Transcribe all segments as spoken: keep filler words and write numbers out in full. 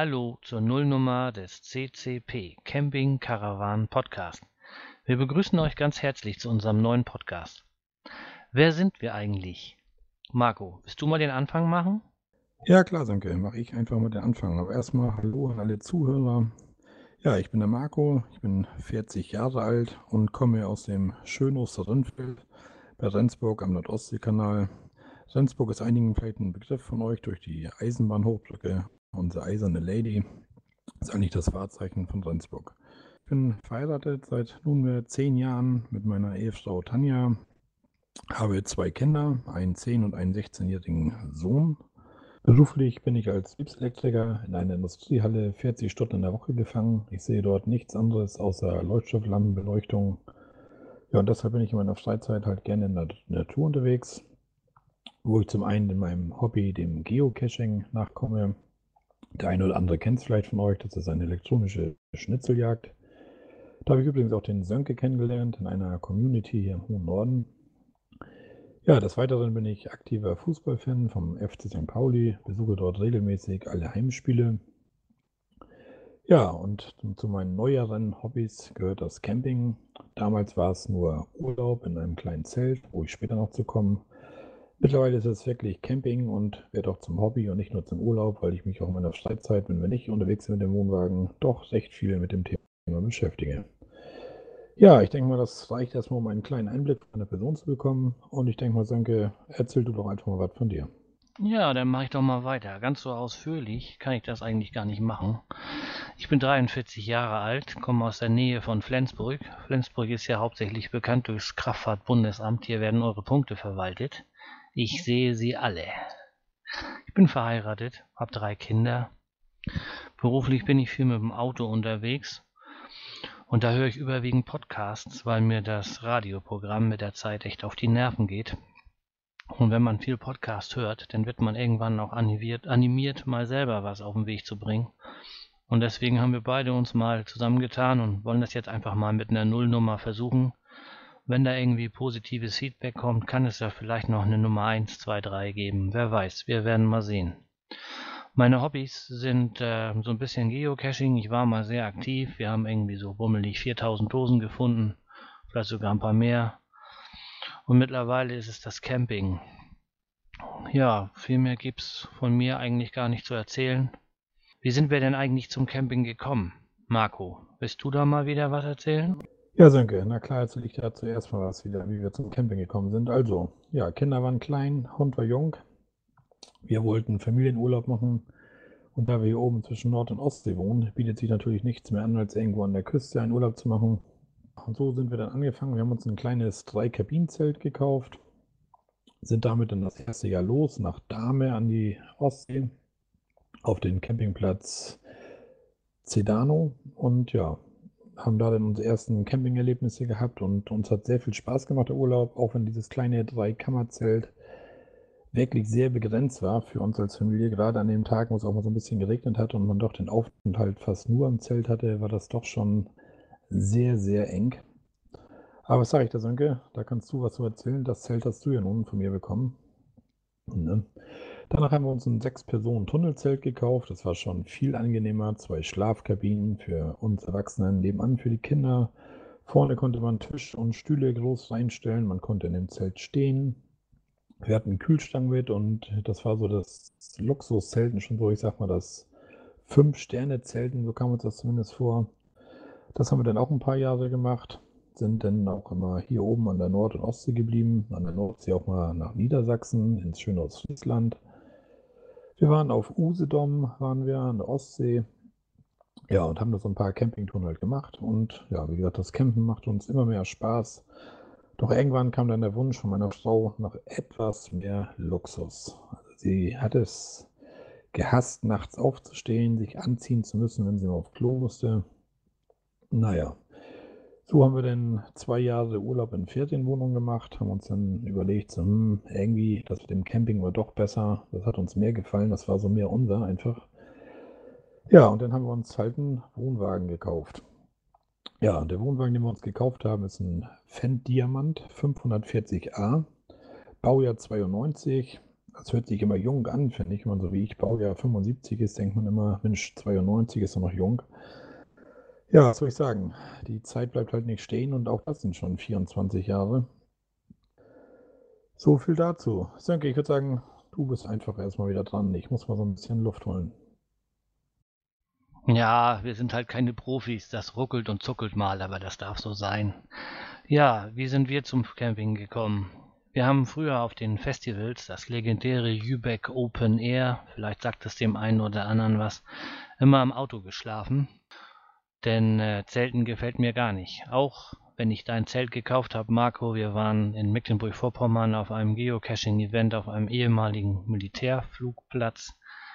Hallo zur Nullnummer des C C P Camping Caravan Podcast. Wir begrüßen euch ganz herzlich zu unserem neuen Podcast. Wer sind wir eigentlich? Marco, willst du mal den Anfang machen? Ja, klar, Sönke, mache ich einfach mal den Anfang. Aber erstmal hallo an alle Zuhörer. Ja, ich bin der Marco, ich bin vierzig Jahre alt und komme aus dem schönen Osterrindfeld bei Rendsburg am Nordostseekanal. Rendsburg ist einigen vielleicht ein Begriff von euch durch die Eisenbahnhochbrücke. Unsere eiserne Lady ist eigentlich das Wahrzeichen von Rendsburg. Ich bin verheiratet seit nunmehr zehn Jahren mit meiner Ehefrau Tanja, habe zwei Kinder, einen zehn- und einen sechzehnjährigen Sohn. Beruflich bin ich als Betriebselektriker in einer Industriehalle vierzig Stunden in der Woche gefangen. Ich sehe dort nichts anderes außer Leuchtstofflampenbeleuchtung. Ja, und deshalb bin ich in meiner Freizeit halt gerne in der Natur unterwegs, wo ich zum einen in meinem Hobby, dem Geocaching, nachkomme. Der eine oder andere kennt es vielleicht von euch, das ist eine elektronische Schnitzeljagd. Da habe ich übrigens auch den Sönke kennengelernt in einer Community hier im hohen Norden. Ja, des Weiteren bin ich aktiver Fußballfan vom F C Sankt Pauli, besuche dort regelmäßig alle Heimspiele. Ja, und zu meinen neueren Hobbys gehört das Camping. Damals war es nur Urlaub in einem kleinen Zelt, wo ich später noch zu kommen. Mittlerweile ist es wirklich Camping und wird auch zum Hobby und nicht nur zum Urlaub, weil ich mich auch in meiner Freizeit, wenn wir nicht unterwegs sind mit dem Wohnwagen, doch recht viel mit dem Thema beschäftige. Ja, ich denke mal, das reicht erstmal, um einen kleinen Einblick von der Person zu bekommen. Und ich denke mal, Sönke, erzähl du doch einfach mal was von dir. Ja, dann mache ich doch mal weiter. Ganz so ausführlich kann ich das eigentlich gar nicht machen. Ich bin dreiundvierzig Jahre alt, komme aus der Nähe von Flensburg. Flensburg ist ja hauptsächlich bekannt durchs Kraftfahrtbundesamt. Hier werden eure Punkte verwaltet. Ich sehe sie alle. Ich bin verheiratet, habe drei Kinder. Beruflich bin ich viel mit dem Auto unterwegs. Und da höre ich überwiegend Podcasts, weil mir das Radioprogramm mit der Zeit echt auf die Nerven geht. Und wenn man viel Podcast hört, dann wird man irgendwann auch animiert, animiert, mal selber was auf den Weg zu bringen. Und deswegen haben wir beide uns mal zusammengetan und wollen das jetzt einfach mal mit einer Nullnummer versuchen. Wenn da irgendwie positives Feedback kommt, kann es ja vielleicht noch eine Nummer eins, zwei, drei geben. Wer weiß, wir werden mal sehen. Meine Hobbys sind äh, so ein bisschen Geocaching. Ich war mal sehr aktiv. Wir haben irgendwie so bummelig viertausend Dosen gefunden, vielleicht sogar ein paar mehr. Und mittlerweile ist es das Camping. Ja, viel mehr gibt's von mir eigentlich gar nicht zu erzählen. Wie sind wir denn eigentlich zum Camping gekommen? Marco, willst du da mal wieder was erzählen? Ja, Sönke, na klar, erzähle ich da zuerst mal was wieder, wie wir zum Camping gekommen sind. Also, ja, Kinder waren klein, Hund war jung. Wir wollten Familienurlaub machen. Und da wir hier oben zwischen Nord- und Ostsee wohnen, bietet sich natürlich nichts mehr an, als irgendwo an der Küste einen Urlaub zu machen. Und so sind wir dann angefangen. Wir haben uns ein kleines Drei-Kabinen-Zelt gekauft, sind damit dann das erste Jahr los nach Dahme an die Ostsee auf den Campingplatz Cedano und ja, haben da dann unsere ersten Campingerlebnisse gehabt und uns hat sehr viel Spaß gemacht, der Urlaub, auch wenn dieses kleine Drei-Kammer-Zelt wirklich sehr begrenzt war für uns als Familie. Gerade an den Tagen, wo es auch mal so ein bisschen geregnet hat und man doch den Aufenthalt fast nur im Zelt hatte, war das doch schon sehr, sehr eng. Aber was sage ich da, Sönke? Da kannst du was zu erzählen. Das Zelt hast du ja nun von mir bekommen. Ne? Danach haben wir uns ein Sechs-Personen-Tunnelzelt gekauft. Das war schon viel angenehmer. Zwei Schlafkabinen für uns Erwachsenen, nebenan für die Kinder. Vorne konnte man Tisch und Stühle groß reinstellen. Man konnte in dem Zelt stehen. Wir hatten einen Kühlschrank mit und das war so das Luxuszelten schon so, ich sag mal, das Fünf-Sterne-Zelten, so kam uns das zumindest vor. Das haben wir dann auch ein paar Jahre gemacht, sind dann auch immer hier oben an der Nord- und Ostsee geblieben, an der Nordsee auch mal nach Niedersachsen, ins schöne Ostfriesland. Wir waren auf Usedom, waren wir an der Ostsee, ja, und haben da so ein paar Campingtouren halt gemacht. Und ja, wie gesagt, das Campen macht uns immer mehr Spaß. Doch irgendwann kam dann der Wunsch von meiner Frau nach etwas mehr Luxus. Also sie hat es gehasst, nachts aufzustehen, sich anziehen zu müssen, wenn sie mal auf Klo musste. Naja, so haben wir dann zwei Jahre Urlaub in Ferienwohnung gemacht, haben uns dann überlegt, so, hm, irgendwie, das mit dem Camping war doch besser. Das hat uns mehr gefallen, das war so mehr unser einfach. Ja, und dann haben wir uns halt einen Wohnwagen gekauft. Ja, und der Wohnwagen, den wir uns gekauft haben, ist ein Fendt Diamant fünfhundertvierzig a, Baujahr zweiundneunzig, das hört sich immer jung an, finde ich. Wenn man so wie ich Baujahr fünfundsiebzig ist, denkt man immer, Mensch, zweiundneunzig ist doch noch jung. Ja, was soll ich sagen? Die Zeit bleibt halt nicht stehen und auch das sind schon vierundzwanzig Jahre. So viel dazu. Sönke, ich würde sagen, du bist einfach erstmal wieder dran. Ich muss mal so ein bisschen Luft holen. Ja, wir sind halt keine Profis. Das ruckelt und zuckelt mal, aber das darf so sein. Ja, wie sind wir zum Camping gekommen? Wir haben früher auf den Festivals das legendäre Jübeck Open Air, vielleicht sagt es dem einen oder anderen was, immer im Auto geschlafen. Denn äh, Zelten gefällt mir gar nicht. Auch wenn ich dein Zelt gekauft habe, Marco, wir waren in Mecklenburg-Vorpommern auf einem Geocaching-Event auf einem ehemaligen Militärflugplatz.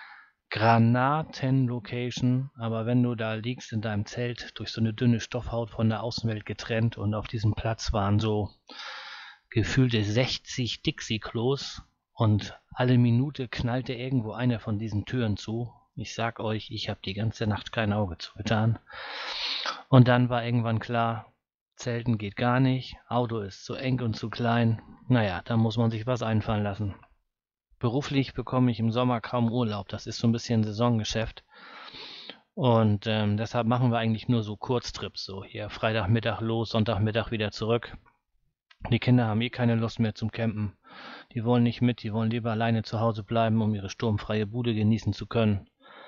Granaten-Location, aber wenn du da liegst in deinem Zelt, durch so eine dünne Stoffhaut von der Außenwelt getrennt und auf diesem Platz waren so gefühlte sechzig Dixie-Klos und alle Minute knallte irgendwo eine von diesen Türen zu. Ich sag euch, ich habe die ganze Nacht kein Auge zugetan. Und dann war irgendwann klar, Zelten geht gar nicht, Auto ist zu eng und zu klein. Naja, da muss man sich was einfallen lassen. Beruflich bekomme ich im Sommer kaum Urlaub. Das ist so ein bisschen Saisongeschäft. Und ähm, deshalb machen wir eigentlich nur so Kurztrips. So hier Freitagmittag los, Sonntagmittag wieder zurück. Die Kinder haben eh keine Lust mehr zum Campen. Die wollen nicht mit, die wollen lieber alleine zu Hause bleiben, um ihre sturmfreie Bude genießen zu können.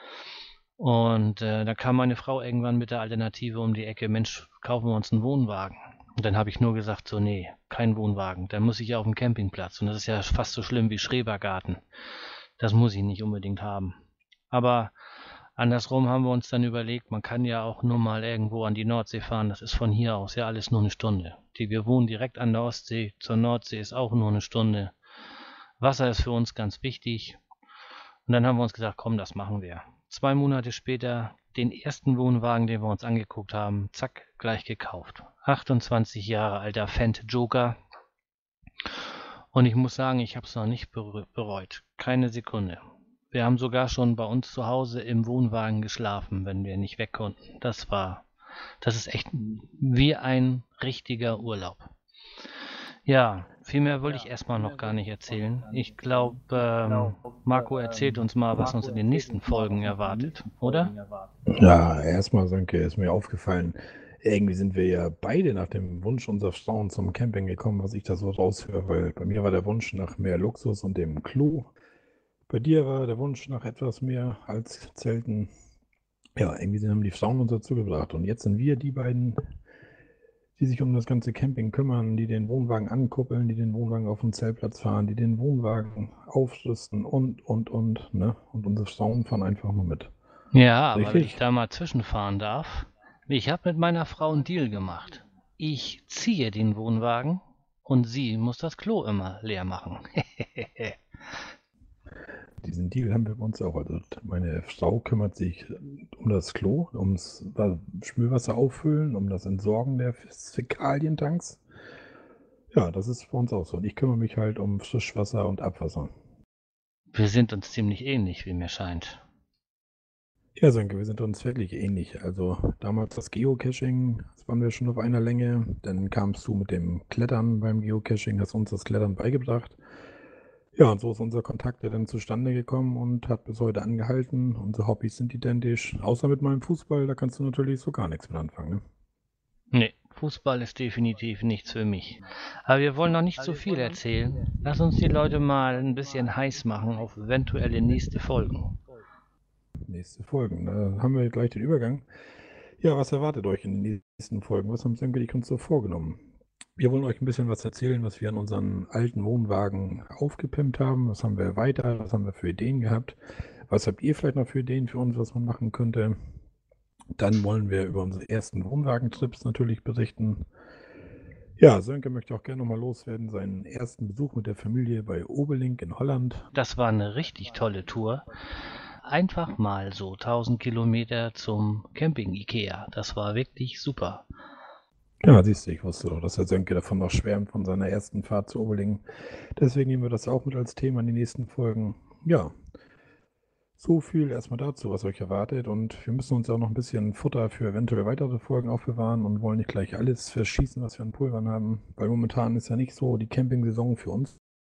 Und äh, da kam meine Frau irgendwann mit der Alternative um die Ecke, Mensch, kaufen wir uns einen Wohnwagen. Und dann habe ich nur gesagt, so nee, kein Wohnwagen, dann muss ich auf dem Campingplatz. Und das ist ja fast so schlimm wie Schrebergarten. Das muss ich nicht unbedingt haben. Aber andersrum haben wir uns dann überlegt, man kann ja auch nur mal irgendwo an die Nordsee fahren. Das ist von hier aus ja alles nur eine Stunde. Die, wir wohnen direkt an der Ostsee, zur Nordsee ist auch nur eine Stunde. Wasser ist für uns ganz wichtig. Und dann haben wir uns gesagt, komm, das machen wir. Zwei Monate später den ersten Wohnwagen, den wir uns angeguckt haben, zack, gleich gekauft. achtundzwanzig Jahre alter Fendt Joker. Und ich muss sagen, ich habe es noch nicht bereut. Keine Sekunde. Wir haben sogar schon bei uns zu Hause im Wohnwagen geschlafen, wenn wir nicht weg konnten. Das war, das ist echt wie ein richtiger Urlaub. Ja, viel mehr wollte ich erstmal noch gar nicht erzählen. Ich glaube, ähm, Marco erzählt uns mal, was uns in den nächsten Folgen erwartet, oder? Ja, erstmal, Sönke, ist mir aufgefallen, irgendwie sind wir ja beide nach dem Wunsch unserer Frauen zum Camping gekommen, was ich da so raushöre, weil bei mir war der Wunsch nach mehr Luxus und dem Klo. Bei dir war der Wunsch nach etwas mehr als Zelten. Ja, irgendwie haben die Frauen uns dazu gebracht. Und jetzt sind wir die beiden, die sich um das ganze Camping kümmern, die den Wohnwagen ankuppeln, die den Wohnwagen auf den Zeltplatz fahren, die den Wohnwagen aufrüsten und, und, und, ne? Und unsere Frauen fahren einfach nur mit. Ja, aber wenn ich da mal zwischenfahren darf, ich habe mit meiner Frau einen Deal gemacht. Ich ziehe den Wohnwagen und sie muss das Klo immer leer machen. Diesen Deal haben wir bei uns auch. Also meine Frau kümmert sich um das Klo, ums Spülwasser auffüllen, um das Entsorgen der Fäkalientanks. Ja, das ist bei uns auch so. Und ich kümmere mich halt um Frischwasser und Abwasser. Wir sind uns ziemlich ähnlich, wie mir scheint. Ja, Sönke, wir sind uns wirklich ähnlich. Also damals das Geocaching, das waren wir schon auf einer Länge. Dann kamst du mit dem Klettern beim Geocaching, hast uns das Klettern beigebracht. Ja, und so ist unser Kontakt ja dann zustande gekommen und hat bis heute angehalten. Unsere Hobbys sind identisch, außer mit meinem Fußball, da kannst du natürlich so gar nichts mit anfangen. Ne? Nee, Fußball ist definitiv nichts für mich. Aber wir wollen noch nicht so viel erzählen. Lass uns die Leute mal ein bisschen heiß machen auf eventuelle nächste Folgen. Nächste Folgen, da haben wir gleich den Übergang. Ja, was erwartet euch in den nächsten Folgen? Was haben Sönke und uns so vorgenommen? Wir wollen euch ein bisschen was erzählen, was wir an unseren alten Wohnwagen aufgepimpt haben. Was haben wir weiter? Was haben wir für Ideen gehabt? Was habt ihr vielleicht noch für Ideen für uns, was man machen könnte? Dann wollen wir über unsere ersten Wohnwagentrips natürlich berichten. Ja, Sönke möchte auch gerne nochmal loswerden, seinen ersten Besuch mit der Familie bei Obelink in Holland. Das war eine richtig tolle Tour. Einfach mal so tausend Kilometer zum Camping Ikea. Das war wirklich super. Ja, siehst du, ich wusste doch, dass der Sönke davon noch schwärmt, von seiner ersten Fahrt zu Oberlingen. Deswegen nehmen wir das auch mit als Thema in die nächsten Folgen. Ja, so viel erstmal dazu, was euch erwartet. Und wir müssen uns auch noch ein bisschen Futter für eventuell weitere Folgen aufbewahren und wollen nicht gleich alles verschießen, was wir an Pulvern haben. Weil momentan ist ja nicht so die Camping-Saison für uns.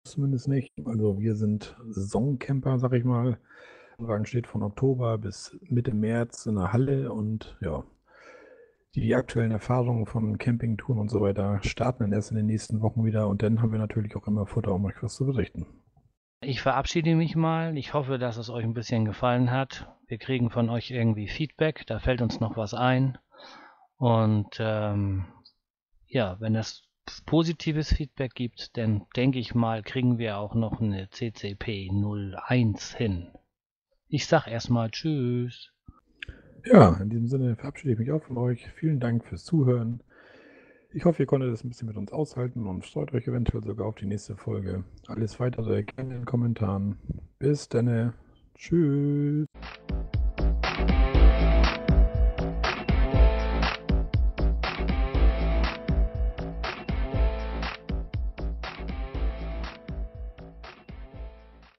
zumindest nicht. Also wir sind Saisoncamper, sag ich mal. Der Wagen steht von Oktober bis Mitte März in der Halle und ja, die aktuellen Erfahrungen von Campingtouren und so weiter starten dann erst in den nächsten Wochen wieder und dann haben wir natürlich auch immer Futter, um euch was zu berichten. Ich verabschiede mich mal. Ich hoffe, dass es euch ein bisschen gefallen hat. Wir kriegen von euch irgendwie Feedback. Da fällt uns noch was ein. Und ähm, ja, wenn es positives Feedback gibt, dann denke ich mal, kriegen wir auch noch eine C C P null eins hin. Ich sag erstmal Tschüss. Ja, in diesem Sinne verabschiede ich mich auch von euch. Vielen Dank fürs Zuhören. Ich hoffe, ihr konntet es ein bisschen mit uns aushalten und freut euch eventuell sogar auf die nächste Folge. Alles weitere gerne in den Kommentaren. Bis dann. Tschüss.